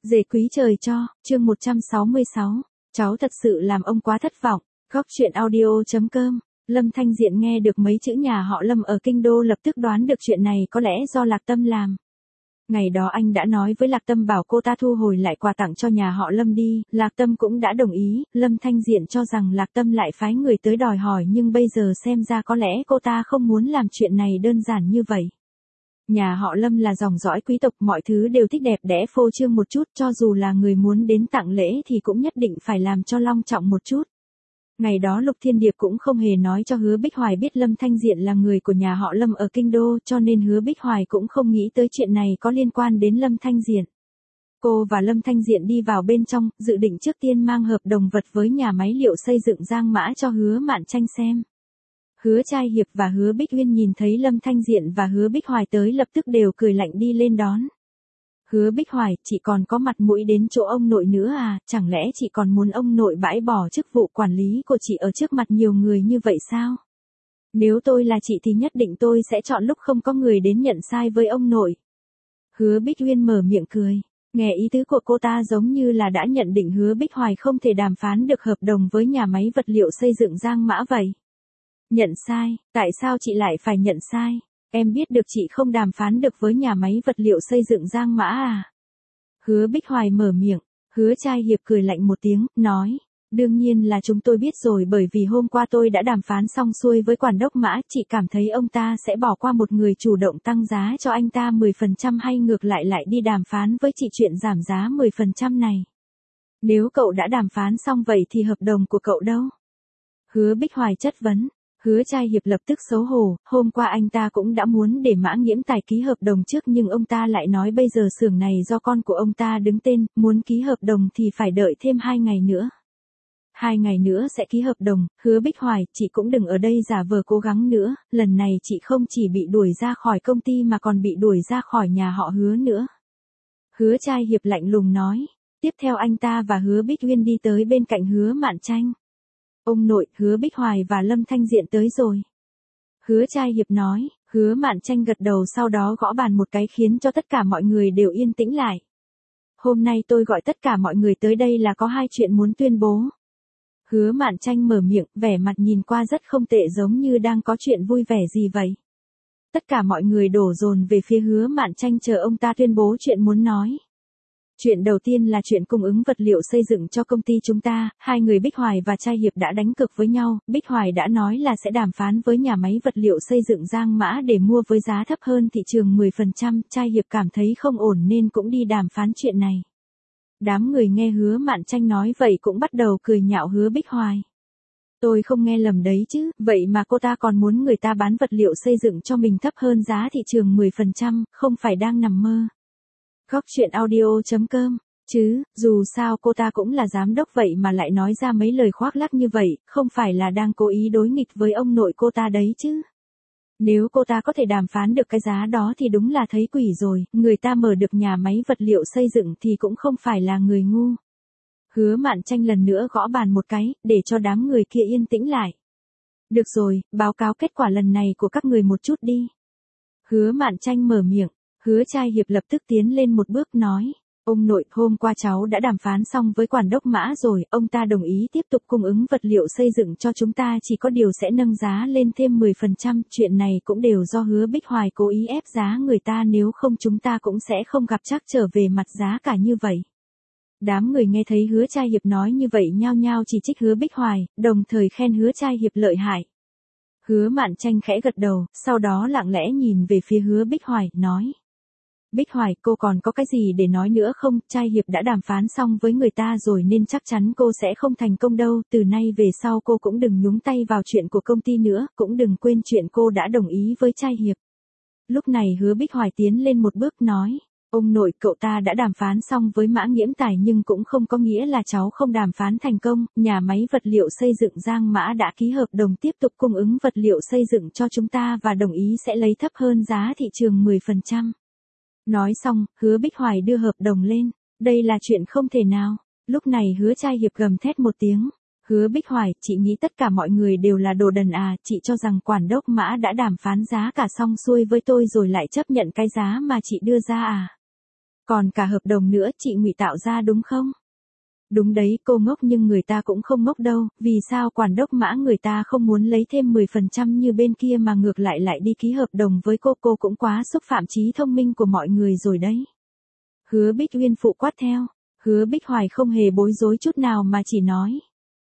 Dề quý trời cho, chương 166, cháu thật sự làm ông quá thất vọng. Góc truyện audio.com. Lâm Thanh Diện nghe được mấy chữ nhà họ Lâm ở Kinh Đô lập tức đoán được chuyện này có lẽ do Lạc Tâm làm. Ngày đó anh đã nói với Lạc Tâm bảo cô ta thu hồi lại quà tặng cho nhà họ Lâm đi, Lạc Tâm cũng đã đồng ý, Lâm Thanh Diện cho rằng Lạc Tâm lại phái người tới đòi hỏi nhưng bây giờ xem ra có lẽ cô ta không muốn làm chuyện này đơn giản như vậy. Nhà họ Lâm là dòng dõi quý tộc, mọi thứ đều thích đẹp đẽ phô trương một chút, cho dù là người muốn đến tặng lễ thì cũng nhất định phải làm cho long trọng một chút. Ngày đó Lục Thiên Điệp cũng không hề nói cho Hứa Bích Hoài biết Lâm Thanh Diện là người của nhà họ Lâm ở Kinh Đô, cho nên Hứa Bích Hoài cũng không nghĩ tới chuyện này có liên quan đến Lâm Thanh Diện. Cô và Lâm Thanh Diện đi vào bên trong, dự định trước tiên mang hợp đồng vật với nhà máy liệu xây dựng Giang Mã cho Hứa Mạn Tranh xem. Hứa Trai Hiệp và Hứa Bích Uyên nhìn thấy Lâm Thanh Diện và Hứa Bích Hoài tới lập tức đều cười lạnh đi lên đón. Hứa Bích Hoài, chị còn có mặt mũi đến chỗ ông nội nữa à, chẳng lẽ chị còn muốn ông nội bãi bỏ chức vụ quản lý của chị ở trước mặt nhiều người như vậy sao? Nếu tôi là chị thì nhất định tôi sẽ chọn lúc không có người đến nhận sai với ông nội. Hứa Bích Uyên mở miệng cười, nghe ý tứ của cô ta giống như là đã nhận định Hứa Bích Hoài không thể đàm phán được hợp đồng với nhà máy vật liệu xây dựng Giang Mã vậy. Nhận sai, tại sao chị lại phải nhận sai? Em biết được chị không đàm phán được với nhà máy vật liệu xây dựng Giang Mã à? Hứa Bích Hoài mở miệng, Hứa Trai Hiệp cười lạnh một tiếng, nói, đương nhiên là chúng tôi biết rồi, bởi vì hôm qua tôi đã đàm phán xong xuôi với quản đốc Mã, chị cảm thấy ông ta sẽ bỏ qua một người chủ động tăng giá cho anh ta 10% hay ngược lại lại đi đàm phán với chị chuyện giảm giá 10% này? Nếu cậu đã đàm phán xong vậy thì hợp đồng của cậu đâu? Hứa Bích Hoài chất vấn. Hứa Trai Hiệp lập tức xấu hổ, hôm qua anh ta cũng đã muốn để Mã Nghiễm Tài ký hợp đồng trước nhưng ông ta lại nói bây giờ xưởng này do con của ông ta đứng tên, muốn ký hợp đồng thì phải đợi thêm 2 ngày nữa. 2 ngày nữa sẽ ký hợp đồng, Hứa Bích Hoài, chị cũng đừng ở đây giả vờ cố gắng nữa, lần này chị không chỉ bị đuổi ra khỏi công ty mà còn bị đuổi ra khỏi nhà họ Hứa nữa. Hứa Trai Hiệp lạnh lùng nói, tiếp theo anh ta và Hứa Bích Uyên đi tới bên cạnh Hứa Mạn Tranh. Ông nội, Hứa Bích Hoài và Lâm Thanh Diện tới rồi. Hứa Trai Hiệp nói, Hứa Mạn Tranh gật đầu sau đó gõ bàn một cái khiến cho tất cả mọi người đều yên tĩnh lại. Hôm nay tôi gọi tất cả mọi người tới đây là có 2 chuyện muốn tuyên bố. Hứa Mạn Tranh mở miệng, vẻ mặt nhìn qua rất không tệ giống như đang có chuyện vui vẻ gì vậy. Tất cả mọi người đổ dồn về phía Hứa Mạn Tranh chờ ông ta tuyên bố chuyện muốn nói. Chuyện đầu tiên là chuyện cung ứng vật liệu xây dựng cho công ty chúng ta, 2 người Bích Hoài và Trai Hiệp đã đánh cược với nhau, Bích Hoài đã nói là sẽ đàm phán với nhà máy vật liệu xây dựng Giang Mã để mua với giá thấp hơn thị trường 10%, Trai Hiệp cảm thấy không ổn nên cũng đi đàm phán chuyện này. Đám người nghe Hứa Mạn Tranh nói vậy cũng bắt đầu cười nhạo Hứa Bích Hoài. Tôi không nghe lầm đấy chứ, vậy mà cô ta còn muốn người ta bán vật liệu xây dựng cho mình thấp hơn giá thị trường 10%, không phải đang nằm mơ. Góc truyện audio.com, chứ, dù sao cô ta cũng là giám đốc vậy mà lại nói ra mấy lời khoác lác như vậy, không phải là đang cố ý đối nghịch với ông nội cô ta đấy chứ. Nếu cô ta có thể đàm phán được cái giá đó thì đúng là thấy quỷ rồi, người ta mở được nhà máy vật liệu xây dựng thì cũng không phải là người ngu. Hứa Mạn Tranh lần nữa gõ bàn một cái, để cho đám người kia yên tĩnh lại. Được rồi, báo cáo kết quả lần này của các người một chút đi. Hứa Mạn Tranh mở miệng. Hứa Trai Hiệp lập tức tiến lên một bước nói, ông nội, hôm qua cháu đã đàm phán xong với quản đốc Mã rồi, ông ta đồng ý tiếp tục cung ứng vật liệu xây dựng cho chúng ta, chỉ có điều sẽ nâng giá lên thêm 10%, chuyện này cũng đều do Hứa Bích Hoài cố ý ép giá người ta, nếu không chúng ta cũng sẽ không gặp trắc trở về mặt giá cả như vậy. Đám người nghe thấy Hứa Trai Hiệp nói như vậy nhao nhao chỉ trích Hứa Bích Hoài, đồng thời khen Hứa Trai Hiệp lợi hại. Hứa Mạn Tranh khẽ gật đầu, sau đó lặng lẽ nhìn về phía Hứa Bích Hoài, nói. Bích Hoài, cô còn có cái gì để nói nữa không? Trai Hiệp đã đàm phán xong với người ta rồi nên chắc chắn cô sẽ không thành công đâu, từ nay về sau cô cũng đừng nhúng tay vào chuyện của công ty nữa, cũng đừng quên chuyện cô đã đồng ý với Trai Hiệp. Lúc này Hứa Bích Hoài tiến lên một bước nói, ông nội, cậu ta đã đàm phán xong với Mã Nghiễm Tài nhưng cũng không có nghĩa là cháu không đàm phán thành công, nhà máy vật liệu xây dựng Giang Mã đã ký hợp đồng tiếp tục cung ứng vật liệu xây dựng cho chúng ta và đồng ý sẽ lấy thấp hơn giá thị trường 10%. Nói xong, Hứa Bích Hoài đưa hợp đồng lên, đây là chuyện không thể nào. Lúc này Hứa Trai Hiệp gầm thét một tiếng, Hứa Bích Hoài, chị nghĩ tất cả mọi người đều là đồ đần à, chị cho rằng quản đốc Mã đã đàm phán giá cả xong xuôi với tôi rồi lại chấp nhận cái giá mà chị đưa ra à. Còn cả hợp đồng nữa chị ngụy tạo ra đúng không? Đúng đấy, cô ngốc nhưng người ta cũng không ngốc đâu, vì sao quản đốc Mã người ta không muốn lấy thêm 10% như bên kia mà ngược lại lại đi ký hợp đồng với cô cũng quá xúc phạm trí thông minh của mọi người rồi đấy. Hứa Bích Uyên phụ quát theo, Hứa Bích Hoài không hề bối rối chút nào mà chỉ nói.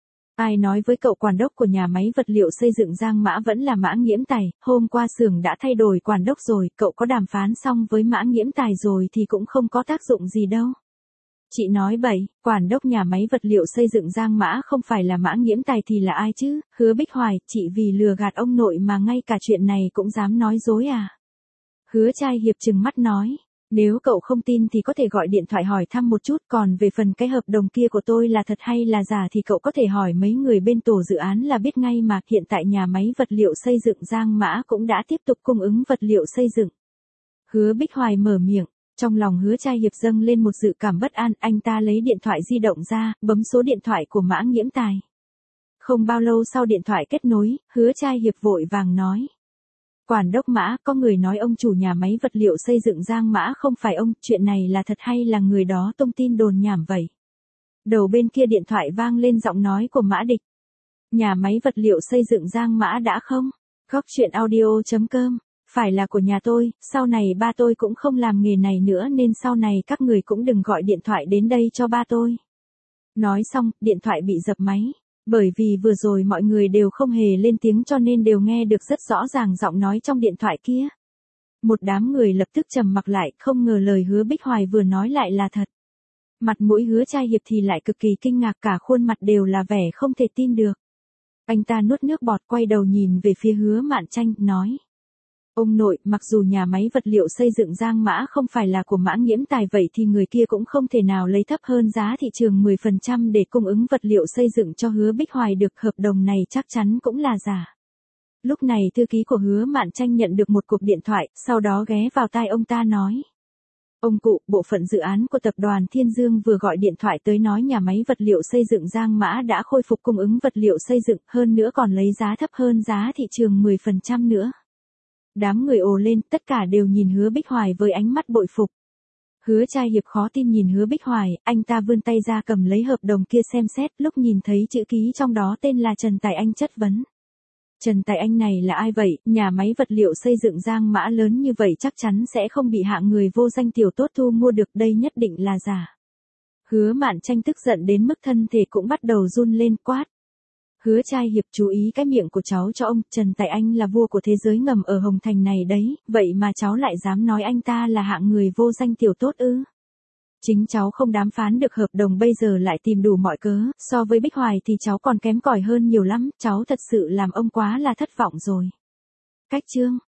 Ai nói với cậu quản đốc của nhà máy vật liệu xây dựng Giang Mã vẫn là Mã Nghiễm Tài, hôm qua xưởng đã thay đổi quản đốc rồi, cậu có đàm phán xong với Mã Nghiễm Tài rồi thì cũng không có tác dụng gì đâu. Chị nói bậy, quản đốc nhà máy vật liệu xây dựng Giang Mã không phải là Mã Nghiễm Tài thì là ai chứ? Hứa Bích Hoài, chị vì lừa gạt ông nội mà ngay cả chuyện này cũng dám nói dối à? Hứa Trai Hiệp trừng mắt nói, nếu cậu không tin thì có thể gọi điện thoại hỏi thăm một chút, còn về phần cái hợp đồng kia của tôi là thật hay là giả thì cậu có thể hỏi mấy người bên tổ dự án là biết ngay mà. Hiện tại nhà máy vật liệu xây dựng Giang Mã cũng đã tiếp tục cung ứng vật liệu xây dựng. Hứa Bích Hoài mở miệng. Trong lòng Hứa Trai Hiệp dâng lên một dự cảm bất an, anh ta lấy điện thoại di động ra, bấm số điện thoại của Mã Nghiễm Tài. Không bao lâu sau điện thoại kết nối, Hứa Trai Hiệp vội vàng nói. Quản đốc Mã, có người nói ông chủ nhà máy vật liệu xây dựng Giang Mã không phải ông, chuyện này là thật hay là người đó tung tin đồn nhảm vậy? Đầu bên kia điện thoại vang lên giọng nói của Mã Địch. Nhà máy vật liệu xây dựng Giang Mã đã không? Góc truyện audio.com. Phải là của nhà tôi, sau này ba tôi cũng không làm nghề này nữa nên sau này các người cũng đừng gọi điện thoại đến đây cho ba tôi. Nói xong, điện thoại bị dập máy. Bởi vì vừa rồi mọi người đều không hề lên tiếng cho nên đều nghe được rất rõ ràng giọng nói trong điện thoại kia. Một đám người lập tức trầm mặc lại, không ngờ lời Hứa Bích Hoài vừa nói lại là thật. Mặt mũi Hứa Trai Hiệp thì lại cực kỳ kinh ngạc, cả khuôn mặt đều là vẻ không thể tin được. Anh ta nuốt nước bọt quay đầu nhìn về phía Hứa Mạn Tranh, nói. Ông nội, mặc dù nhà máy vật liệu xây dựng Giang Mã không phải là của Mã Nghiễm Tài vậy thì người kia cũng không thể nào lấy thấp hơn giá thị trường 10% để cung ứng vật liệu xây dựng cho Hứa Bích Hoài được, hợp đồng này chắc chắn cũng là giả. Lúc này thư ký của Hứa Mạn Tranh nhận được một cuộc điện thoại, sau đó ghé vào tai ông ta nói. Ông cụ, bộ phận dự án của tập đoàn Thiên Dương vừa gọi điện thoại tới nói nhà máy vật liệu xây dựng Giang Mã đã khôi phục cung ứng vật liệu xây dựng, hơn nữa còn lấy giá thấp hơn giá thị trường 10% nữa. Đám người ồ lên, tất cả đều nhìn Hứa Bích Hoài với ánh mắt bội phục. Hứa Trai Hiệp khó tin nhìn Hứa Bích Hoài, anh ta vươn tay ra cầm lấy hợp đồng kia xem xét, lúc nhìn thấy chữ ký trong đó tên là Trần Tài Anh chất vấn. Trần Tài Anh này là ai vậy, nhà máy vật liệu xây dựng Giang Mã lớn như vậy chắc chắn sẽ không bị hạng người vô danh tiểu tốt thu mua được, đây nhất định là giả. Hứa Mạn Tranh tức giận đến mức thân thể cũng bắt đầu run lên, quát. Hứa Trai Hiệp, chú ý cái miệng của cháu cho ông, Trần Tài Anh là vua của thế giới ngầm ở Hồng Thành này đấy, vậy mà cháu lại dám nói anh ta là hạng người vô danh tiểu tốt ư? Chính cháu không đàm phán được hợp đồng bây giờ lại tìm đủ mọi cớ, so với Bích Hoài thì cháu còn kém cỏi hơn nhiều lắm, cháu thật sự làm ông quá là thất vọng rồi. Cách chương